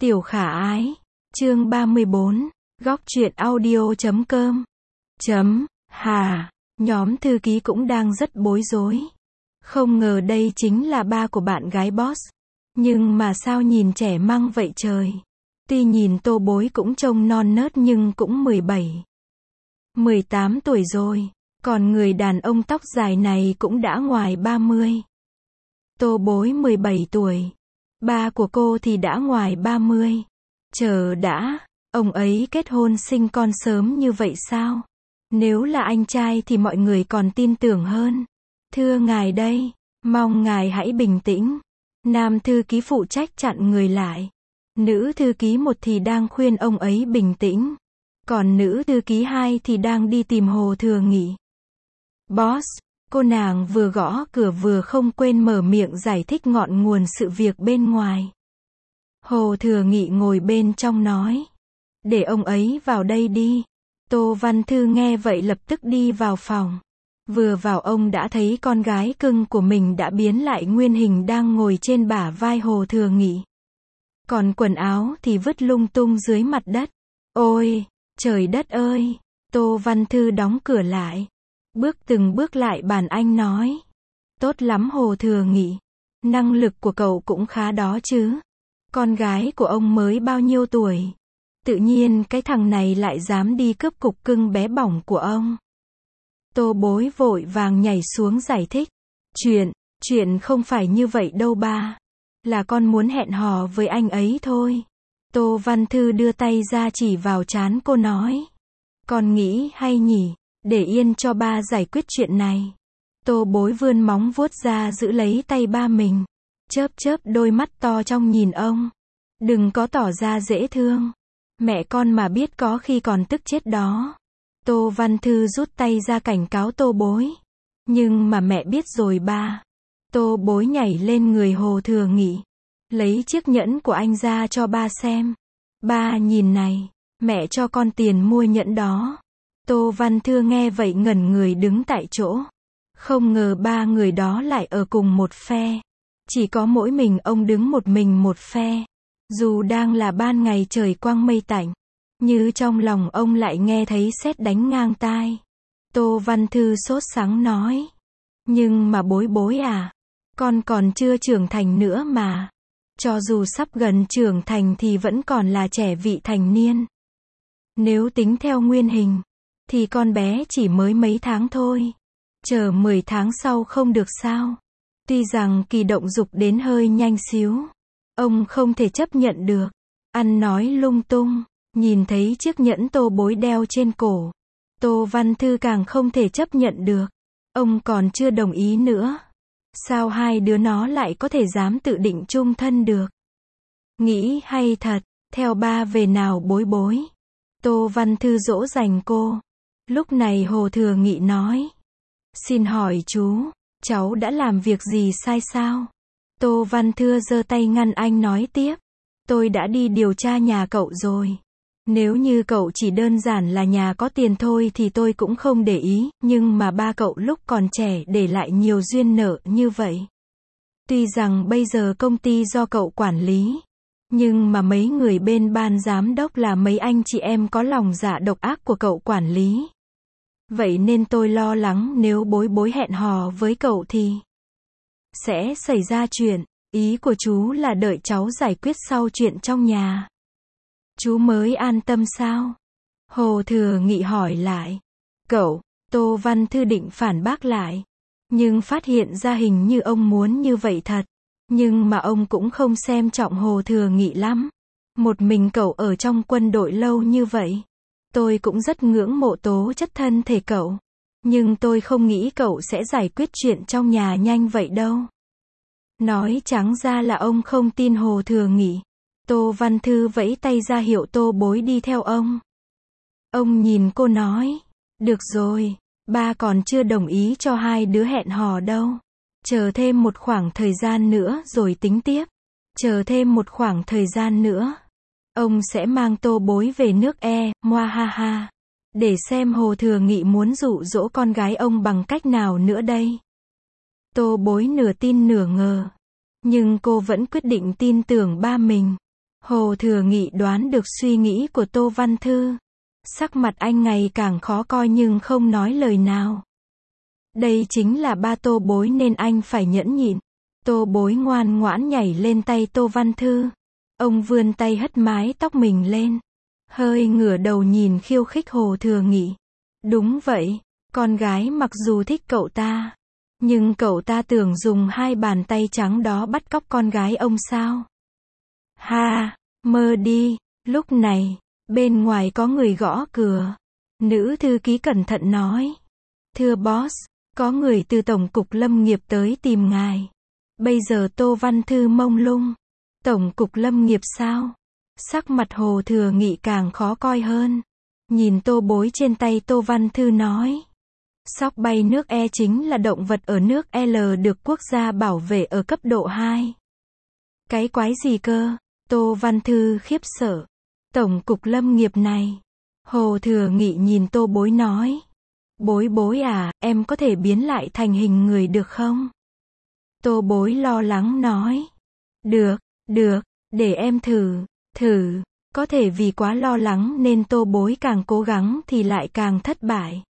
Tiểu khả ái, chương 34, góc truyện audio.com. Hà, nhóm thư ký cũng đang rất bối rối. Không ngờ đây chính là ba của bạn gái boss. Nhưng mà sao nhìn trẻ măng vậy trời. Tuy nhìn Tô Bối cũng trông non nớt nhưng cũng 17, 18 tuổi rồi. Còn người đàn ông tóc dài này cũng đã ngoài 30. Tô Bối 17 tuổi. Ba của cô thì đã ngoài 30. Chờ đã, ông ấy kết hôn sinh con sớm như vậy sao? Nếu là anh trai thì mọi người còn tin tưởng hơn. Thưa ngài đây, mong ngài hãy bình tĩnh. Nam thư ký phụ trách chặn người lại. Nữ thư ký 1 thì đang khuyên ông ấy bình tĩnh. Còn nữ thư ký 2 thì đang đi tìm Hồ Thừa Nghị. Boss, cô nàng vừa gõ cửa vừa không quên mở miệng giải thích ngọn nguồn sự việc bên ngoài. Hồ Thừa Nghị ngồi bên trong nói. Để ông ấy vào đây đi. Tô Văn Thư nghe vậy lập tức đi vào phòng. Vừa vào ông đã thấy con gái cưng của mình đã biến lại nguyên hình đang ngồi trên bả vai Hồ Thừa Nghị. Còn quần áo thì vứt lung tung dưới mặt đất. Ôi, trời đất ơi! Tô Văn Thư đóng cửa lại. Bước từng bước lại bàn anh nói. Tốt lắm Hồ Thừa Nghị. Năng lực của cậu cũng khá đó chứ. Con gái của ông mới bao nhiêu tuổi? Tự nhiên cái thằng này lại dám đi cướp cục cưng bé bỏng của ông. Tô Bối vội vàng nhảy xuống giải thích. Chuyện không phải như vậy đâu ba. Là con muốn hẹn hò với anh ấy thôi. Tô Văn Thư đưa tay ra chỉ vào trán cô nói. Con nghĩ hay nhỉ, để yên cho ba giải quyết chuyện này. Tô Bối vươn móng vuốt ra giữ lấy tay ba mình. Chớp chớp đôi mắt to trong nhìn ông. Đừng có tỏ ra dễ thương. Mẹ con mà biết có khi còn tức chết đó. Tô Văn Thư rút tay ra cảnh cáo Tô Bối. Nhưng mà mẹ biết rồi ba. Tô Bối nhảy lên người Hồ Thừa Nghị. Lấy chiếc nhẫn của anh ra cho ba xem. Ba nhìn này, mẹ cho con tiền mua nhẫn đó. Tô Văn Thư nghe vậy ngẩn người đứng tại chỗ. Không ngờ ba người đó lại ở cùng một phe. Chỉ có mỗi mình ông đứng một mình một phe. Dù đang là ban ngày trời quang mây tạnh, như trong lòng ông lại nghe thấy sét đánh ngang tai. Tô Văn Thư sốt sắng nói. Nhưng mà Bối à, con còn chưa trưởng thành nữa mà. Cho dù sắp gần trưởng thành thì vẫn còn là trẻ vị thành niên. Nếu tính theo nguyên hình, thì con bé chỉ mới mấy tháng thôi. Chờ 10 tháng sau không được sao? Tuy rằng kỳ động dục đến hơi nhanh xíu. Ông không thể chấp nhận được. Ăn nói lung tung. Nhìn thấy chiếc nhẫn Tô Bối đeo trên cổ. Tô Văn Thư càng không thể chấp nhận được. Ông còn chưa đồng ý nữa. Sao hai đứa nó lại có thể dám tự định chung thân được? Nghĩ hay thật. Theo ba về nào Bối. Tô Văn Thư dỗ dành cô. Lúc này Hồ Thừa Nghị nói. Xin hỏi chú, cháu đã làm việc gì sai sao? Tô Văn Thư giơ tay ngăn anh nói tiếp. Tôi đã đi điều tra nhà cậu rồi. Nếu như cậu chỉ đơn giản là nhà có tiền thôi thì tôi cũng không để ý, nhưng mà ba cậu lúc còn trẻ để lại nhiều duyên nợ như vậy. Tuy rằng bây giờ công ty do cậu quản lý, nhưng mà mấy người bên ban giám đốc là mấy anh chị em có lòng dạ độc ác của cậu quản lý. Vậy nên tôi lo lắng nếu Bối hẹn hò với cậu thì sẽ xảy ra chuyện. Ý của chú là đợi cháu giải quyết sau chuyện trong nhà. Chú mới an tâm sao? Hồ Thừa Nghị hỏi lại. Cậu, Tô Văn Thư định phản bác lại. Nhưng phát hiện ra hình như ông muốn như vậy thật. Nhưng mà ông cũng không xem trọng Hồ Thừa Nghị lắm. Một mình cậu ở trong quân đội lâu như vậy. Tôi cũng rất ngưỡng mộ tố chất thân thể cậu. Nhưng tôi không nghĩ cậu sẽ giải quyết chuyện trong nhà nhanh vậy đâu. Nói trắng ra là ông không tin Hồ Thừa Nghị. Tô Văn Thư vẫy tay ra hiệu Tô Bối đi theo ông. Ông nhìn cô nói. Được rồi, ba còn chưa đồng ý cho hai đứa hẹn hò đâu. Chờ thêm một khoảng thời gian nữa rồi tính tiếp. Chờ thêm một khoảng thời gian nữa. Ông sẽ mang Tô Bối về nước Moa ha ha. Để xem Hồ Thừa Nghị muốn dụ dỗ con gái ông bằng cách nào nữa đây. Tô Bối nửa tin nửa ngờ. Nhưng cô vẫn quyết định tin tưởng ba mình. Hồ Thừa Nghị đoán được suy nghĩ của Tô Văn Thư. Sắc mặt anh ngày càng khó coi nhưng không nói lời nào. Đây chính là ba Tô Bối nên anh phải nhẫn nhịn. Tô Bối ngoan ngoãn nhảy lên tay Tô Văn Thư. Ông vươn tay hất mái tóc mình lên. Hơi ngửa đầu nhìn khiêu khích Hồ Thừa Nghị. Đúng vậy, con gái mặc dù thích cậu ta, nhưng cậu ta tưởng dùng hai bàn tay trắng đó bắt cóc con gái ông sao? Ha, mơ đi. Lúc này, bên ngoài có người gõ cửa. Nữ thư ký cẩn thận nói. Thưa boss, có người từ Tổng cục Lâm nghiệp tới tìm ngài. Bây giờ Tô Văn Thư mông lung. Tổng cục Lâm nghiệp sao? Sắc mặt Hồ Thừa Nghị càng khó coi hơn. Nhìn Tô Bối trên tay Tô Văn Thư nói. Sóc bay nước E chính là động vật ở nước L được quốc gia bảo vệ ở cấp độ 2. Cái quái gì cơ? Tô Văn Thư khiếp sợ. Tổng cục Lâm nghiệp này. Hồ Thừa Nghị nhìn Tô Bối nói. Bối bối à, em có thể biến lại thành hình người được không? Tô Bối lo lắng nói. Được, để em thử. Có thể vì quá lo lắng nên Tô Bối càng cố gắng thì lại càng thất bại.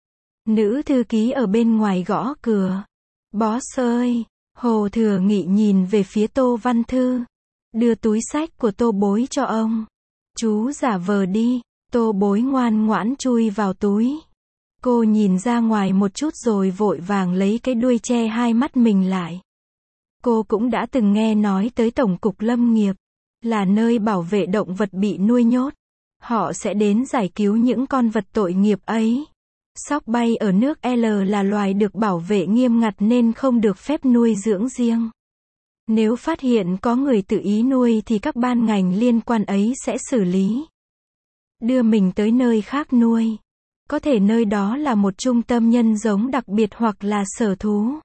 Nữ thư ký ở bên ngoài gõ cửa. Boss ơi! Hồ Thừa Nghị nhìn về phía Tô Văn Thư. Đưa túi xách của Tô Bối cho ông. Chú giả vờ đi. Tô Bối ngoan ngoãn chui vào túi. Cô nhìn ra ngoài một chút rồi vội vàng lấy cái đuôi che hai mắt mình lại. Cô cũng đã từng nghe nói tới Tổng cục Lâm nghiệp. Là nơi bảo vệ động vật bị nuôi nhốt. Họ sẽ đến giải cứu những con vật tội nghiệp ấy. Sóc bay ở nước L là loài được bảo vệ nghiêm ngặt nên không được phép nuôi dưỡng riêng. Nếu phát hiện có người tự ý nuôi thì các ban ngành liên quan ấy sẽ xử lý. Đưa mình tới nơi khác nuôi. Có thể nơi đó là một trung tâm nhân giống đặc biệt hoặc là sở thú.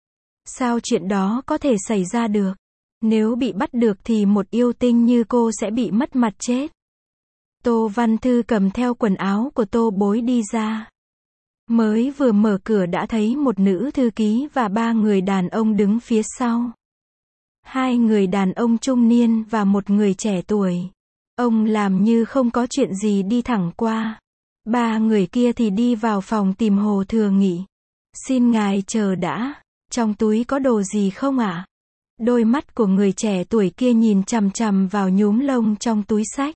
Sao chuyện đó có thể xảy ra được? Nếu bị bắt được thì một yêu tinh như cô sẽ bị mất mặt chết. Tô Văn Thư cầm theo quần áo của Tô Bối đi ra. Mới vừa mở cửa đã thấy một nữ thư ký và ba người đàn ông đứng phía sau. Hai người đàn ông trung niên và một người trẻ tuổi. Ông làm như không có chuyện gì đi thẳng qua. Ba người kia thì đi vào phòng tìm Hồ Thừa Nghị. Xin ngài chờ đã. Trong túi có đồ gì không ạ? Đôi mắt của người trẻ tuổi kia nhìn chằm chằm vào nhúm lông trong túi xách.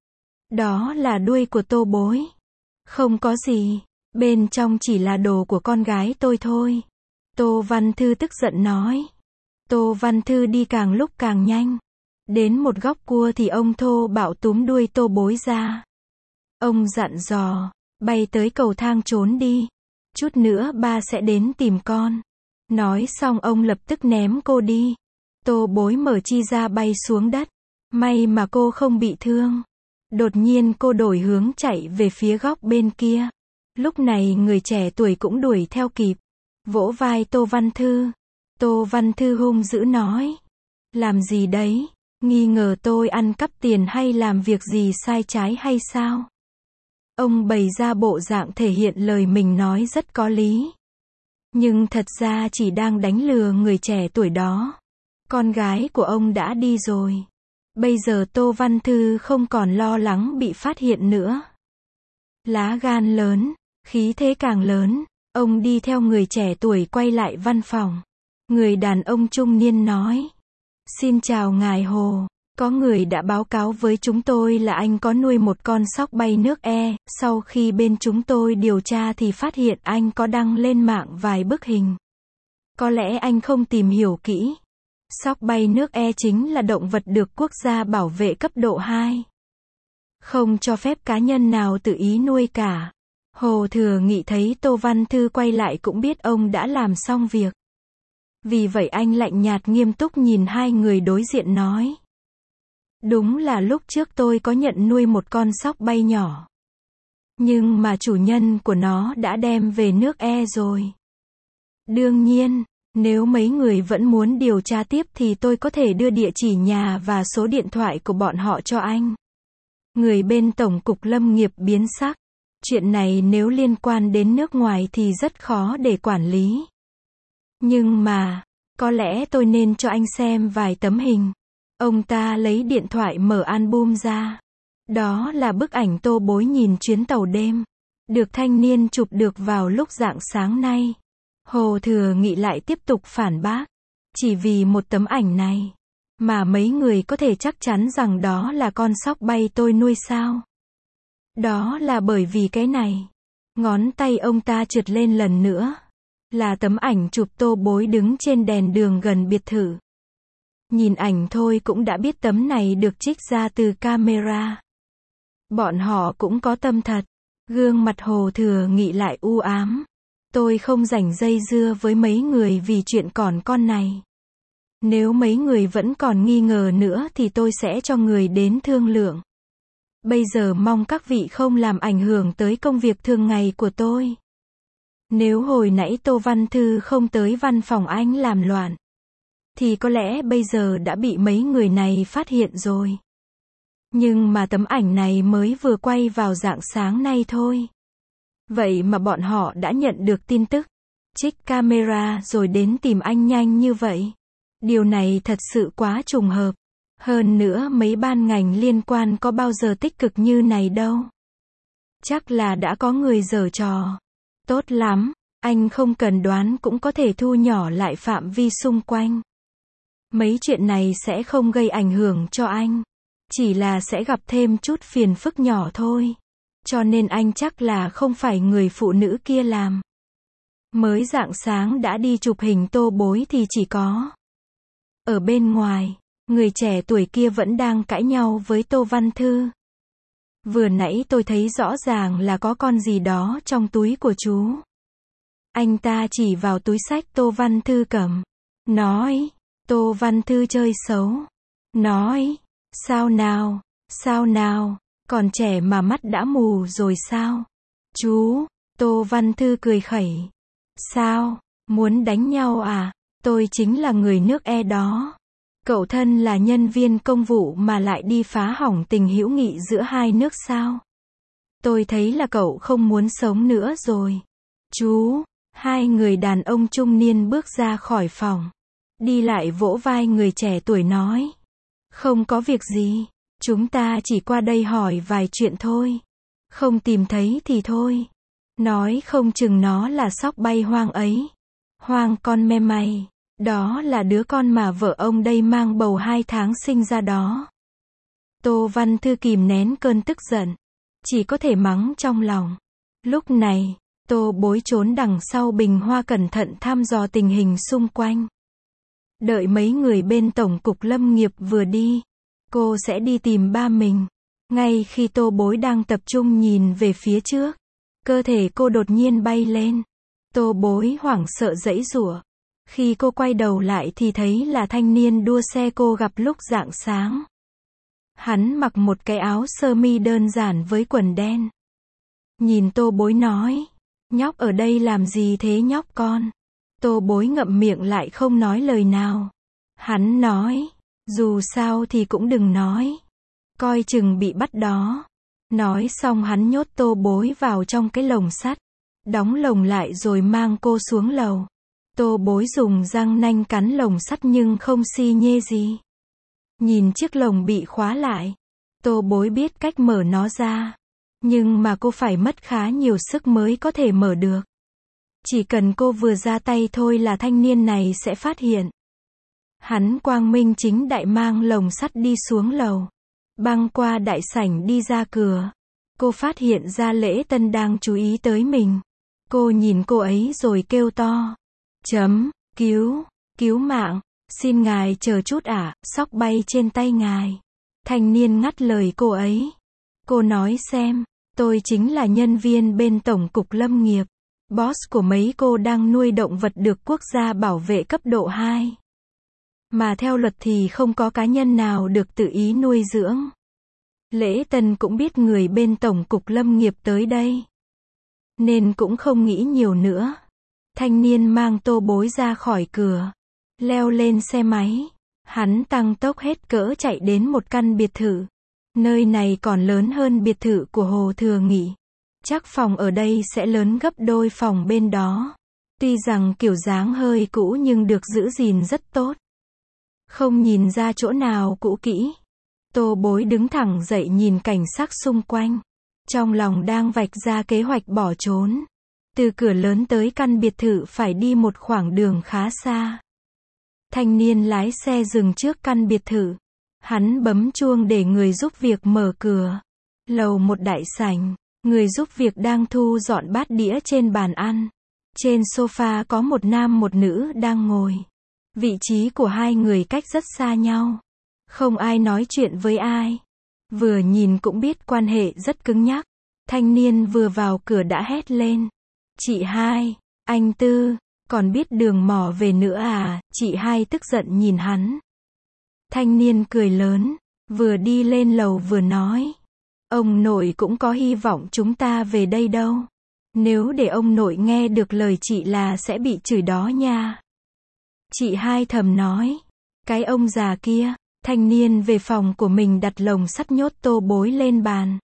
Đó là đuôi của Tô Bối. Không có gì. Bên trong chỉ là đồ của con gái tôi thôi. Tô Văn Thư tức giận nói. Tô Văn Thư đi càng lúc càng nhanh. Đến một góc cua thì ông thô bạo túm đuôi Tô Bối ra. Ông dặn dò, bay tới cầu thang trốn đi. Chút nữa ba sẽ đến tìm con. Nói xong ông lập tức ném cô đi. Tô Bối mở chi ra bay xuống đất. May mà cô không bị thương. Đột nhiên cô đổi hướng chạy về phía góc bên kia. Lúc này người trẻ tuổi cũng đuổi theo kịp. Vỗ vai Tô Văn Thư. Tô Văn Thư hung dữ nói. Làm gì đấy? Nghi ngờ tôi ăn cắp tiền hay làm việc gì sai trái hay sao? Ông bày ra bộ dạng thể hiện lời mình nói rất có lý. Nhưng thật ra chỉ đang đánh lừa người trẻ tuổi đó. Con gái của ông đã đi rồi. Bây giờ Tô Văn Thư không còn lo lắng bị phát hiện nữa. Lá gan lớn, khí thế càng lớn. Ông đi theo người trẻ tuổi quay lại văn phòng. Người đàn ông trung niên nói. Xin chào ngài Hồ. Có người đã báo cáo với chúng tôi là anh có nuôi một con sóc bay nước E. Sau khi bên chúng tôi điều tra thì phát hiện anh có đăng lên mạng vài bức hình. Có lẽ anh không tìm hiểu kỹ. Sóc bay nước E chính là động vật được quốc gia bảo vệ cấp độ 2. Không cho phép cá nhân nào tự ý nuôi cả. Hồ Thừa Nghị thấy Tô Văn Thư quay lại cũng biết ông đã làm xong việc. Vì vậy anh lạnh nhạt nghiêm túc nhìn hai người đối diện nói. Đúng là lúc trước tôi có nhận nuôi một con sóc bay nhỏ. Nhưng mà chủ nhân của nó đã đem về nước E rồi. Đương nhiên, nếu mấy người vẫn muốn điều tra tiếp thì tôi có thể đưa địa chỉ nhà và số điện thoại của bọn họ cho anh. Người bên Tổng cục Lâm nghiệp biến sắc. Chuyện này nếu liên quan đến nước ngoài thì rất khó để quản lý. Nhưng mà, có lẽ tôi nên cho anh xem vài tấm hình. Ông ta lấy điện thoại mở album ra. Đó là bức ảnh Tô Bối nhìn chuyến tàu đêm. Được thanh niên chụp được vào lúc rạng sáng nay. Hồ Thừa Nghị lại tiếp tục phản bác. Chỉ vì một tấm ảnh này, mà mấy người có thể chắc chắn rằng đó là con sóc bay tôi nuôi sao? Đó là bởi vì cái này. Ngón tay ông ta trượt lên lần nữa. Là tấm ảnh chụp Tô Bối đứng trên đèn đường gần biệt thự. Nhìn ảnh thôi cũng đã biết tấm này được trích ra từ camera. Bọn họ cũng có tâm thật. Gương mặt Hồ Thừa Nghị lại u ám. Tôi không rảnh dây dưa với mấy người vì chuyện còn con này. Nếu mấy người vẫn còn nghi ngờ nữa thì tôi sẽ cho người đến thương lượng. Bây giờ mong các vị không làm ảnh hưởng tới công việc thường ngày của tôi. Nếu hồi nãy Tô Văn Thư không tới văn phòng anh làm loạn, thì có lẽ bây giờ đã bị mấy người này phát hiện rồi. Nhưng mà tấm ảnh này mới vừa quay vào rạng sáng nay thôi. Vậy mà bọn họ đã nhận được tin tức, trích camera rồi đến tìm anh nhanh như vậy. Điều này thật sự quá trùng hợp. Hơn nữa mấy ban ngành liên quan có bao giờ tích cực như này đâu. Chắc là đã có người giở trò. Tốt lắm, anh không cần đoán cũng có thể thu nhỏ lại phạm vi xung quanh. Mấy chuyện này sẽ không gây ảnh hưởng cho anh. Chỉ là sẽ gặp thêm chút phiền phức nhỏ thôi. Cho nên anh chắc là không phải người phụ nữ kia làm. Mới rạng sáng đã đi chụp hình Tô Bối thì chỉ có. Ở bên ngoài, người trẻ tuổi kia vẫn đang cãi nhau với Tô Văn Thư. Vừa nãy tôi thấy rõ ràng là có con gì đó trong túi của chú. Anh ta chỉ vào túi xách Tô Văn Thư cầm. Nói, Tô Văn Thư chơi xấu. Nói, sao nào, còn trẻ mà mắt đã mù rồi sao? Chú, Tô Văn Thư cười khẩy. Sao, muốn đánh nhau à? Tôi chính là người nước E đó. Cậu thân là nhân viên công vụ mà lại đi phá hỏng tình hữu nghị giữa hai nước sao? Tôi thấy là cậu không muốn sống nữa rồi. Chú, hai người đàn ông trung niên bước ra khỏi phòng. Đi lại vỗ vai người trẻ tuổi nói. Không có việc gì, chúng ta chỉ qua đây hỏi vài chuyện thôi. Không tìm thấy thì thôi. Nói không chừng nó là sóc bay hoang ấy. Hoang con me mày. Đó là đứa con mà vợ ông đây mang bầu 2 tháng sinh ra đó. Tô Văn Thư kìm nén cơn tức giận. Chỉ có thể mắng trong lòng. Lúc này, Tô Bối trốn đằng sau bình hoa cẩn thận thăm dò tình hình xung quanh. Đợi mấy người bên Tổng cục Lâm nghiệp vừa đi, cô sẽ đi tìm ba mình. Ngay khi Tô Bối đang tập trung nhìn về phía trước, cơ thể cô đột nhiên bay lên. Tô Bối hoảng sợ giãy giụa. Khi cô quay đầu lại thì thấy là thanh niên đua xe cô gặp lúc rạng sáng. Hắn mặc một cái áo sơ mi đơn giản với quần đen. Nhìn Tô Bối nói, nhóc ở đây làm gì thế nhóc con? Tô Bối ngậm miệng lại không nói lời nào. Hắn nói, dù sao thì cũng đừng nói. Coi chừng bị bắt đó. Nói xong hắn nhốt Tô Bối vào trong cái lồng sắt. Đóng lồng lại rồi mang cô xuống lầu. Tô Bối dùng răng nanh cắn lồng sắt nhưng không xi nhê gì. Nhìn chiếc lồng bị khóa lại. Tô Bối biết cách mở nó ra. Nhưng mà cô phải mất khá nhiều sức mới có thể mở được. Chỉ cần cô vừa ra tay thôi là thanh niên này sẽ phát hiện. Hắn quang minh chính đại mang lồng sắt đi xuống lầu. Băng qua đại sảnh đi ra cửa. Cô phát hiện ra Lễ Tân đang chú ý tới mình. Cô nhìn cô ấy rồi kêu to. Cứu mạng, xin ngài chờ chút ạ, sóc bay trên tay ngài. Thanh niên ngắt lời cô ấy. Cô nói xem, tôi chính là nhân viên bên Tổng cục Lâm nghiệp. Boss của mấy cô đang nuôi động vật được quốc gia bảo vệ cấp độ 2. Mà theo luật thì không có cá nhân nào được tự ý nuôi dưỡng. Lễ Tân cũng biết người bên Tổng cục Lâm nghiệp tới đây. Nên cũng không nghĩ nhiều nữa. Thanh niên mang Tô Bối ra khỏi cửa. Leo lên xe máy. Hắn tăng tốc hết cỡ chạy đến một căn biệt thự. Nơi này còn lớn hơn biệt thự của Hồ Thừa Nghị. Chắc phòng ở đây sẽ lớn gấp đôi phòng bên đó. Tuy rằng kiểu dáng hơi cũ nhưng được giữ gìn rất tốt. Không nhìn ra chỗ nào cũ kỹ. Tô Bối đứng thẳng dậy nhìn cảnh sắc xung quanh. Trong lòng đang vạch ra kế hoạch bỏ trốn. Từ cửa lớn tới căn biệt thự phải đi một khoảng đường khá xa. Thanh niên lái xe dừng trước căn biệt thự. Hắn bấm chuông để người giúp việc mở cửa. Lầu một đại sảnh, người giúp việc đang thu dọn bát đĩa trên bàn ăn. Trên sofa có một nam một nữ đang ngồi. Vị trí của hai người cách rất xa nhau. Không ai nói chuyện với ai. Vừa nhìn cũng biết quan hệ rất cứng nhắc. Thanh niên vừa vào cửa đã hét lên. Chị hai, anh Tư, còn biết đường mò về nữa à? Chị hai tức giận nhìn hắn. Thanh niên cười lớn, vừa đi lên lầu vừa nói. Ông nội cũng có hy vọng chúng ta về đây đâu. Nếu để ông nội nghe được lời chị là sẽ bị chửi đó nha. Chị hai thầm nói. Cái ông già kia. Thanh niên về phòng của mình đặt lồng sắt nhốt Tô Bối lên bàn.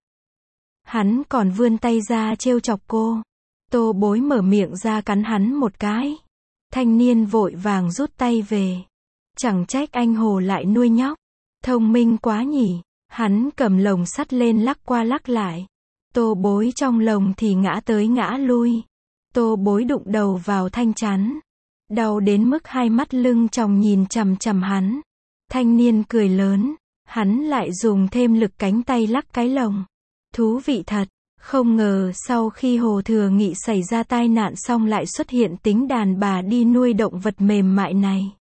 Hắn còn vươn tay ra trêu chọc cô. Tô Bối mở miệng ra cắn hắn một cái. Thanh niên vội vàng rút tay về. Chẳng trách anh Hồ lại nuôi nhóc. Thông minh quá nhỉ. Hắn cầm lồng sắt lên lắc qua lắc lại. Tô Bối trong lồng thì ngã tới ngã lui. Tô Bối đụng đầu vào thanh chắn. Đau đến mức hai mắt lưng tròng nhìn chằm chằm hắn. Thanh niên cười lớn. Hắn lại dùng thêm lực cánh tay lắc cái lồng. Thú vị thật. Không ngờ sau khi Hồ Thừa Nghị xảy ra tai nạn xong lại xuất hiện tính đàn bà đi nuôi động vật mềm mại này.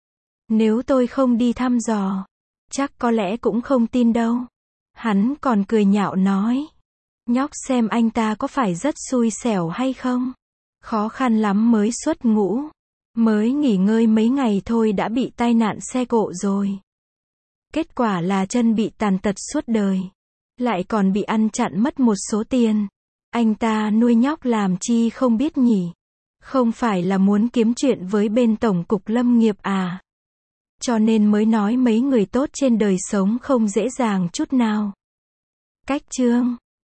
Nếu tôi không đi thăm dò, chắc có lẽ cũng không tin đâu. Hắn còn cười nhạo nói. Nhóc xem anh ta có phải rất xui xẻo hay không? Khó khăn lắm mới xuất ngũ. Mới nghỉ ngơi mấy ngày thôi đã bị tai nạn xe cộ rồi. Kết quả là chân bị tàn tật suốt đời. Lại còn bị ăn chặn mất một số tiền. Anh ta nuôi nhóc làm chi không biết nhỉ? Không phải là muốn kiếm chuyện với bên Tổng cục Lâm nghiệp à? Cho nên mới nói mấy người tốt trên đời sống không dễ dàng chút nào. Cách chương